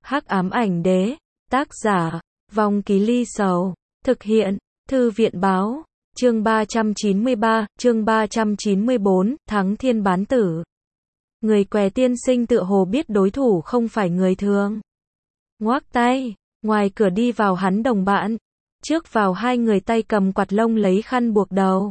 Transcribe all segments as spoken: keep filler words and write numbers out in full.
Hắc ám ảnh đế, tác giả, Vong Ký Ly Sầu, thực hiện, Thư viện báo, chương ba trăm chín mươi ba, chương ba trăm chín mươi bốn, Thắng Thiên Bán Tử. Người què tiên sinh tựa hồ biết đối thủ không phải người thường. Ngoác tay, ngoài cửa đi vào hắn đồng bạn, trước vào hai người tay cầm quạt lông lấy khăn buộc đầu.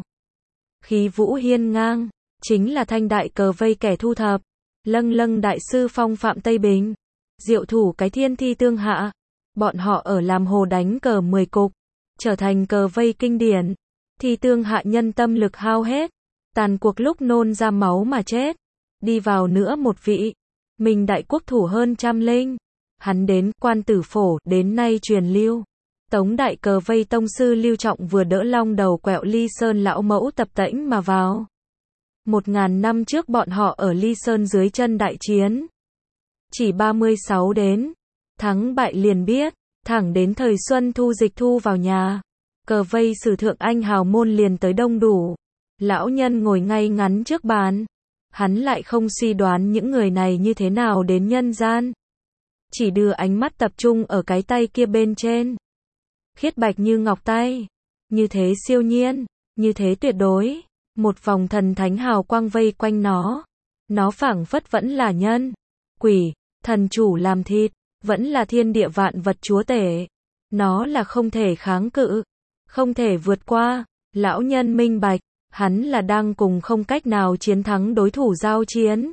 Khí vũ hiên ngang, chính là thanh đại cờ vây kẻ thu thập, lâng lâng đại sư phong phạm Tây Bình, diệu thủ cái thiên thi tương hạ. Bọn họ ở làm hồ đánh cờ mười cục, trở thành cờ vây kinh điển. Thi tương hạ nhân tâm lực hao hết, tàn cuộc lúc nôn ra máu mà chết. Đi vào nữa một vị, mình đại quốc thủ hơn trăm linh. Hắn đến Quan Tử Phổ, đến nay truyền lưu. Tống đại cờ vây tông sư Lưu Trọng vừa đỡ long đầu quẹo Ly Sơn lão mẫu tập tễnh mà vào. Một ngàn năm trước bọn họ ở Ly Sơn dưới chân đại chiến. Chỉ ba mươi sáu đến, thắng bại liền biết, thẳng đến thời Xuân Thu Dịch Thu vào nhà. Cờ vây sử thượng anh hào môn liền tới đông đủ. Lão nhân ngồi ngay ngắn trước bàn. Hắn lại không suy đoán những người này như thế nào đến nhân gian. Chỉ đưa ánh mắt tập trung ở cái tay kia bên trên. Khiết bạch như ngọc tay. Như thế siêu nhiên, như thế tuyệt đối. Một vòng thần thánh hào quang vây quanh nó. Nó phảng phất vẫn là nhân, quỷ, thần chủ làm thịt, vẫn là thiên địa vạn vật chúa tể. Nó là không thể kháng cự, không thể vượt qua. Lão nhân minh bạch, hắn là đang cùng không cách nào chiến thắng đối thủ giao chiến.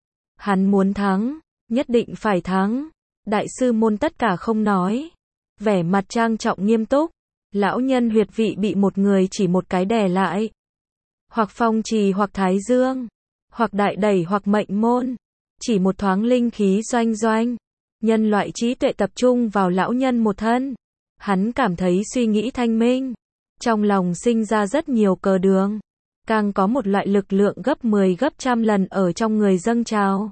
Hắn muốn thắng, nhất định phải thắng. Đại sư môn tất cả không nói, vẻ mặt trang trọng nghiêm túc. Lão nhân huyệt vị bị một người chỉ một cái đè lại. Hoặc phong trì hoặc thái dương, hoặc đại đẩy hoặc mệnh môn. Chỉ một thoáng linh khí doanh doanh. Nhân loại trí tuệ tập trung vào lão nhân một thân. Hắn cảm thấy suy nghĩ thanh minh. Trong lòng sinh ra rất nhiều cờ đường. Càng có một loại lực lượng gấp mười gấp trăm lần ở trong người dâng trào.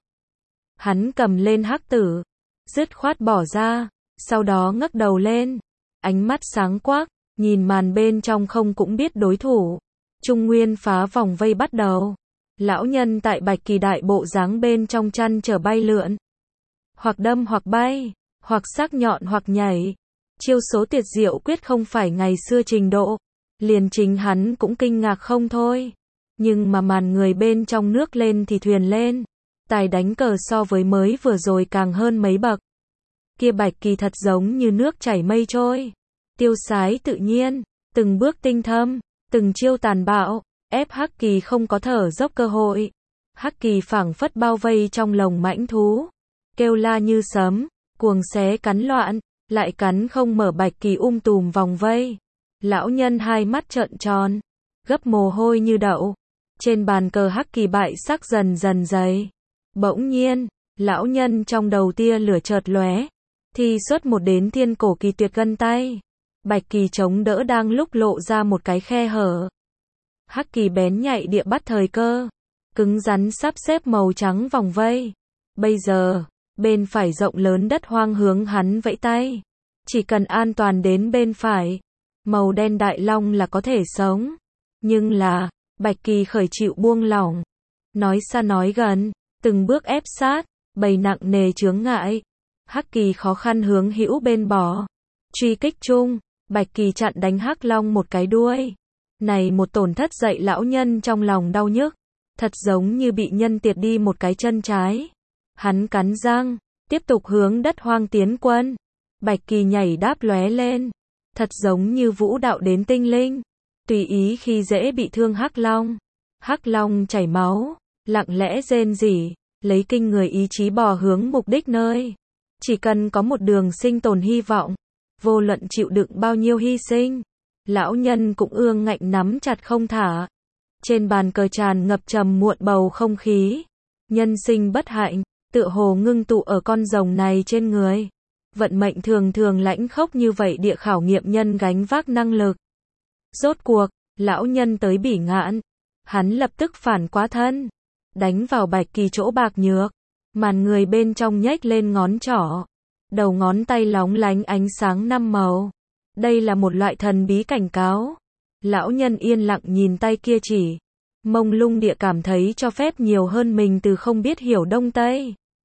Hắn cầm lên hắc tử, dứt khoát bỏ ra, sau đó ngước đầu lên. Ánh mắt sáng quắc, nhìn màn bên trong không cũng biết đối thủ. Trung nguyên phá vòng vây bắt đầu. Lão nhân tại bạch kỳ đại bộ dáng bên trong chăn trở bay lượn. Hoặc đâm hoặc bay, hoặc sắc nhọn hoặc nhảy. Chiêu số tuyệt diệu quyết không phải ngày xưa trình độ. Liền chính hắn cũng kinh ngạc không thôi. Nhưng mà màn người bên trong nước lên thì thuyền lên. Tài đánh cờ so với mới vừa rồi càng hơn mấy bậc. Kia bạch kỳ thật giống như nước chảy mây trôi. Tiêu sái tự nhiên, từng bước tinh thâm, từng chiêu tàn bạo, ép hắc kỳ không có thở dốc cơ hội. Hắc kỳ phảng phất bao vây trong lồng mãnh thú. Kêu la như sấm, cuồng xé cắn loạn, lại cắn không mở bạch kỳ um tùm vòng vây. Lão nhân hai mắt trợn tròn, gấp mồ hôi như đậu. Trên bàn cờ hắc kỳ bại sắc dần dần dày. Bỗng nhiên, lão nhân trong đầu tia lửa chợt lóe. Thì xuất một đến thiên cổ kỳ tuyệt gân tay. Bạch kỳ chống đỡ đang lúc lộ ra một cái khe hở. Hắc kỳ bén nhạy địa bắt thời cơ. Cứng rắn sắp xếp màu trắng vòng vây. Bây giờ, bên phải rộng lớn đất hoang hướng hắn vẫy tay. Chỉ cần an toàn đến bên phải. Màu đen đại long là có thể sống. Nhưng là, bạch kỳ khởi chịu buông lỏng. Nói xa nói gần, từng bước ép sát, bầy nặng nề chướng ngại. Hắc kỳ khó khăn hướng hữu bên bỏ. Truy kích chung, bạch kỳ chặn đánh hắc long một cái đuôi. Này một tổn thất dậy lão nhân trong lòng đau nhức. Thật giống như bị nhân tiệt đi một cái chân trái. Hắn cắn răng, tiếp tục hướng đất hoang tiến quân. Bạch kỳ nhảy đáp lóe lên. Thật giống như vũ đạo đến tinh linh. Tùy ý khi dễ bị thương hắc long. Hắc long chảy máu, lặng lẽ rên rỉ, lấy kinh người ý chí bò hướng mục đích nơi. Chỉ cần có một đường sinh tồn hy vọng. Vô luận chịu đựng bao nhiêu hy sinh. Lão nhân cũng ương ngạnh nắm chặt không thả. Trên bàn cờ tràn ngập trầm muộn bầu không khí. Nhân sinh bất hạnh, tựa hồ ngưng tụ ở con rồng này trên người. Vận mệnh thường thường lãnh khốc như vậy địa khảo nghiệm nhân gánh vác năng lực. Rốt cuộc, lão nhân tới bỉ ngạn. Hắn lập tức phản quá thân. Đánh vào bạch kỳ chỗ bạc nhược. Màn người bên trong nhếch lên ngón trỏ. Đầu ngón tay lóng lánh ánh sáng năm màu. Đây là một loại thần bí cảnh cáo. Lão nhân yên lặng nhìn tay kia chỉ. Mông lung địa cảm thấy cho phép nhiều hơn mình từ không biết hiểu đông tây.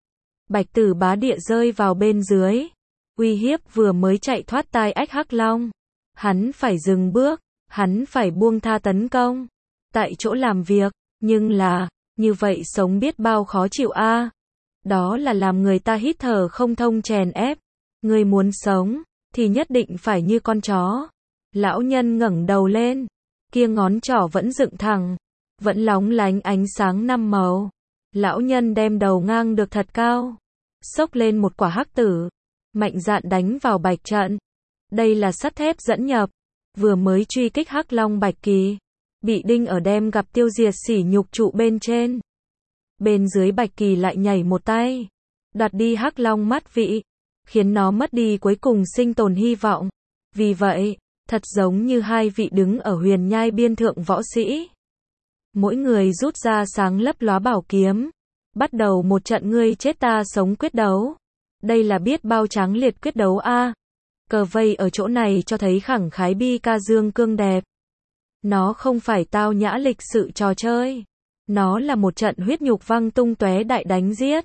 Bạch Tử Bá địa rơi vào bên dưới, uy hiếp vừa mới chạy thoát tai ách Hắc Long. Hắn phải dừng bước, hắn phải buông tha tấn công, tại chỗ làm việc, nhưng là, như vậy sống biết bao khó chịu a. Đó là làm người ta hít thở không thông chèn ép. Người muốn sống, thì nhất định phải như con chó. Lão nhân ngẩng đầu lên, kia ngón trỏ vẫn dựng thẳng, vẫn lóng lánh ánh sáng năm màu. Lão nhân đem đầu ngang được thật cao, xốc lên một quả hắc tử, mạnh dạn đánh vào bạch trận. Đây là sắt thép dẫn nhập, vừa mới truy kích Hắc Long Bạch Kỳ, bị đinh ở đem gặp tiêu diệt sỉ nhục trụ bên trên. Bên dưới Bạch Kỳ lại nhảy một tay, đoạt đi Hắc Long mắt vị, khiến nó mất đi cuối cùng sinh tồn hy vọng. Vì vậy, thật giống như hai vị đứng ở huyền nhai biên thượng võ sĩ. Mỗi người rút ra sáng lấp lóa bảo kiếm, bắt đầu một trận ngươi chết ta sống quyết đấu. Đây là biết bao tráng liệt quyết đấu a. Cờ vây ở chỗ này cho thấy khẳng khái bi ca dương cương đẹp. Nó không phải tao nhã lịch sự trò chơi. Nó là một trận huyết nhục văng tung tóe đại đánh giết.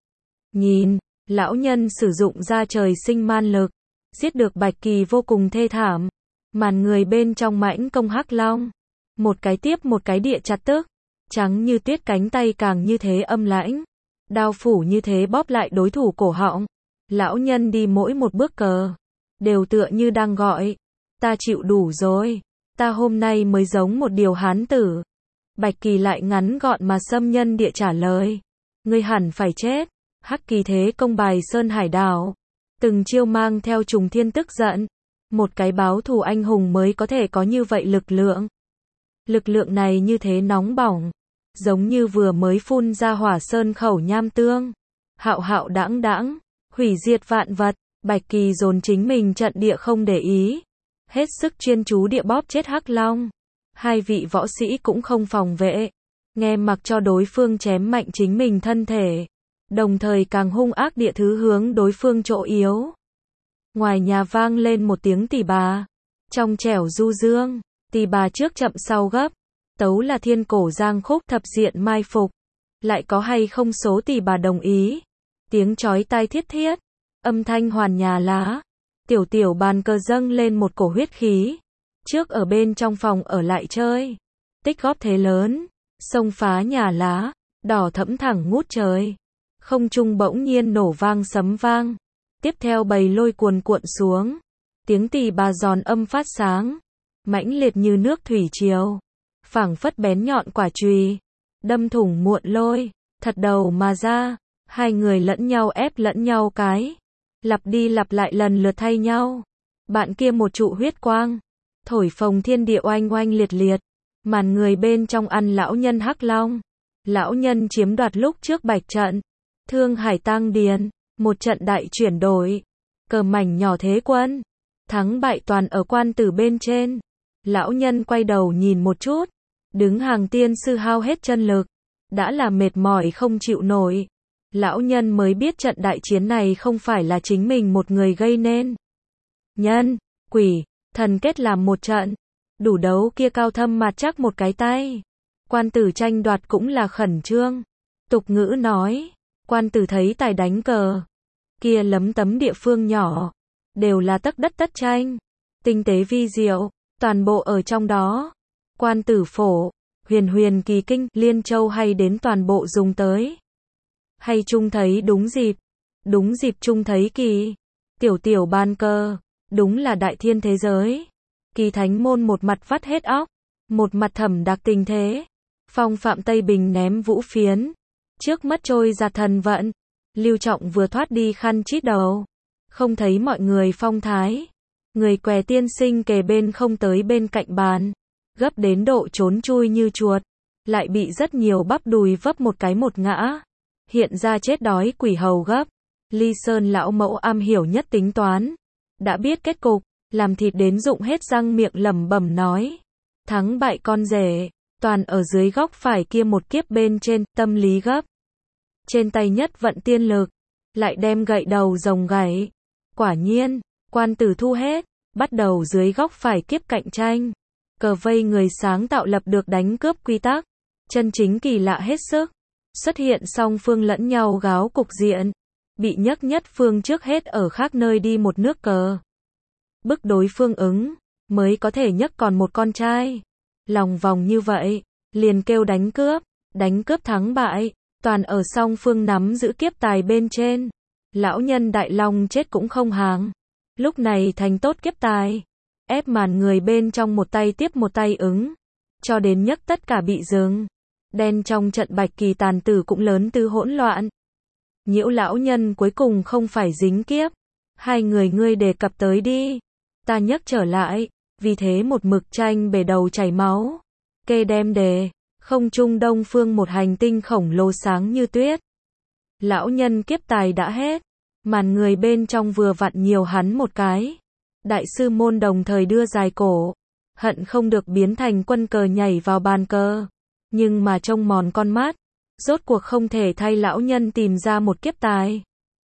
Nhìn, lão nhân sử dụng ra trời sinh man lực, giết được Bạch Kỳ vô cùng thê thảm. Màn người bên trong mãnh công Hắc Long, một cái tiếp một cái địa chặt tức, trắng như tuyết cánh tay càng như thế âm lãnh, đao phủ như thế bóp lại đối thủ cổ họng. Lão nhân đi mỗi một bước cờ, đều tựa như đang gọi, ta chịu đủ rồi, ta hôm nay mới giống một điều hán tử. Bạch Kỳ lại ngắn gọn mà xâm nhân địa trả lời, ngươi hẳn phải chết. Hắc Kỳ thế công bài sơn hải đảo, từng chiêu mang theo trùng thiên tức giận. Một cái báo thù anh hùng mới có thể có như vậy lực lượng. Lực lượng này như thế nóng bỏng, giống như vừa mới phun ra hỏa sơn khẩu nham tương, hạo hạo đãng đãng, hủy diệt vạn vật. Bạch Kỳ dồn chính mình trận địa không để ý, hết sức chuyên chú địa bóp chết Hắc Long. Hai vị võ sĩ cũng không phòng vệ, nghe mặc cho đối phương chém mạnh chính mình thân thể, đồng thời càng hung ác địa thứ hướng đối phương chỗ yếu. Ngoài nhà vang lên một tiếng tỳ bà, trong trẻo du dương, tỳ bà trước chậm sau gấp, tấu là thiên cổ giang khúc thập diện mai phục. Lại có hay không số tỳ bà đồng ý, tiếng chói tai thiết thiết, âm thanh hoàn nhà lá, tiểu tiểu bàn cờ dâng lên một cổ huyết khí. Trước ở bên trong phòng ở lại chơi, tích góp thế lớn, xông phá nhà lá, đỏ thẫm thẳng ngút trời. Không trung bỗng nhiên nổ vang sấm vang, tiếp theo bầy lôi cuồn cuộn xuống, tiếng tỳ bà giòn âm phát sáng, mãnh liệt như nước thủy triều, phảng phất bén nhọn quả chùy, đâm thủng muộn lôi, thật đầu mà ra. Hai người lẫn nhau ép lẫn nhau cái, lặp đi lặp lại lần lượt thay nhau. Bạn kia một trụ huyết quang, thổi phồng thiên địa oanh oanh liệt liệt. Màn người bên trong ăn lão nhân Hắc Long. Lão nhân chiếm đoạt lúc trước Bạch trận, Thương Hải Tang Điền, một trận đại chuyển đổi, cờ mảnh nhỏ thế quân, thắng bại toàn ở quan tử bên trên. Lão nhân quay đầu nhìn một chút, đứng hàng tiên sư hao hết chân lực, đã là mệt mỏi không chịu nổi. Lão nhân mới biết trận đại chiến này không phải là chính mình một người gây nên. Nhân, quỷ, thần kết làm một trận, đủ đấu kia cao thâm mà chắc một cái tay. Quan tử tranh đoạt cũng là khẩn trương. Tục ngữ nói, quan tử thấy tài đánh cờ, kia lấm tấm địa phương nhỏ, đều là tấc đất tất tranh. Tinh tế vi diệu, toàn bộ ở trong đó. Quan tử phổ, huyền huyền kỳ kinh, liên châu hay đến toàn bộ dùng tới. Hay chung thấy đúng dịp, đúng dịp chung thấy kỳ. Tiểu tiểu ban cơ, đúng là đại thiên thế giới. Kỳ thánh môn một mặt vắt hết óc, một mặt thẩm đặc tình thế. Phong phạm Tây Bình ném vũ phiến, trước mắt trôi ra thần vận. Lưu Trọng vừa thoát đi khăn chít đầu, không thấy mọi người phong thái. Người què tiên sinh kề bên không tới bên cạnh bàn, gấp đến độ trốn chui như chuột, lại bị rất nhiều bắp đùi vấp một cái một ngã. Hiện ra chết đói quỷ hầu gấp. Ly Sơn lão mẫu am hiểu nhất tính toán, đã biết kết cục, làm thịt đến rụng hết răng miệng lẩm bẩm nói, thắng bại con rể, toàn ở dưới góc phải kia một kiếp bên trên, tâm lý gấp. Trên tay nhất vận tiên lực, lại đem gậy đầu rồng gảy. Quả nhiên, quan tử thu hết, bắt đầu dưới góc phải kiếp cạnh tranh. Cờ vây người sáng tạo lập được đánh cướp quy tắc, chân chính kỳ lạ hết sức. Xuất hiện song phương lẫn nhau gáo cục diện, bị nhấc nhất phương trước hết ở khác nơi đi một nước cờ. Bức đối phương ứng, mới có thể nhấc còn một con trai. Lòng vòng như vậy, liền kêu đánh cướp, đánh cướp thắng bại, toàn ở song phương nắm giữ kiếp tài bên trên. Lão nhân Đại Long chết cũng không hàng. Lúc này thành tốt kiếp tài, ép màn người bên trong một tay tiếp một tay ứng, cho đến nhấc tất cả bị dừng. Đen trong trận Bạch Kỳ tàn tử cũng lớn tư hỗn loạn. Nhiễu lão nhân cuối cùng không phải dính kiếp. Hai người ngươi đề cập tới đi. Ta nhấc trở lại, vì thế một mực tranh bể đầu chảy máu. Kê đem đề, không trung đông phương một hành tinh khổng lồ sáng như tuyết. Lão nhân kiếp tài đã hết, màn người bên trong vừa vặn nhiều hắn một cái. Đại sư môn đồng thời đưa dài cổ, hận không được biến thành quân cờ nhảy vào bàn cờ. Nhưng mà trông mòn con mắt, rốt cuộc không thể thay lão nhân tìm ra một kiếp tài.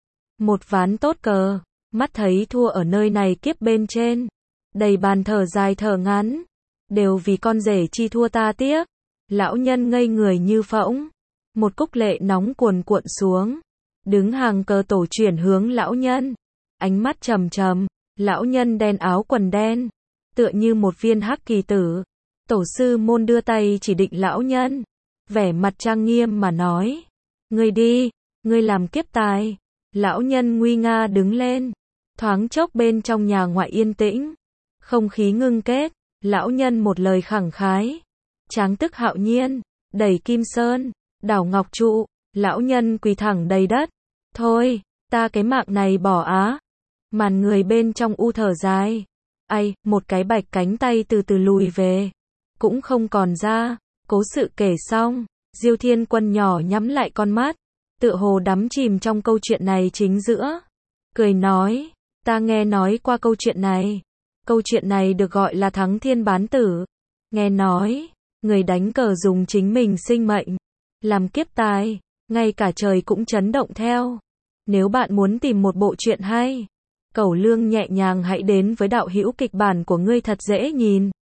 Một ván tốt cờ, mắt thấy thua ở nơi này kiếp bên trên. Đầy bàn thở dài thở ngắn, đều vì con rể chi thua ta tiếc. Lão nhân ngây người như phỗng, một cúc lệ nóng cuồn cuộn xuống. Đứng hàng cờ tổ chuyển hướng lão nhân, ánh mắt trầm trầm. Lão nhân đen áo quần đen, tựa như một viên hắc kỳ tử. Tổ sư môn đưa tay chỉ định lão nhân, vẻ mặt trang nghiêm mà nói: ngươi đi, ngươi làm kiếp tài. Lão nhân nguy nga đứng lên, thoáng chốc bên trong nhà ngoại yên tĩnh, không khí ngưng kết. Lão nhân một lời khẳng khái, tráng tức hạo nhiên, đẩy kim sơn, đảo ngọc trụ. Lão nhân quỳ thẳng đầy đất, thôi, ta cái mạng này bỏ á. Màn người bên trong u thở dài, ai, một cái bạch cánh tay từ từ lùi về, cũng không còn ra. Cố sự kể xong, Diêu Thiên Quân nhỏ nhắm lại con mắt, tựa hồ đắm chìm trong câu chuyện này chính giữa, cười nói: ta nghe nói qua câu chuyện này. Câu chuyện này được gọi là Thắng Thiên Bán Tử. Nghe nói, người đánh cờ dùng chính mình sinh mệnh làm kiếp tài, ngay cả trời cũng chấn động theo. Nếu bạn muốn tìm một bộ truyện hay, Cẩu Lương nhẹ nhàng hãy đến với đạo hữu kịch bản của ngươi thật dễ nhìn.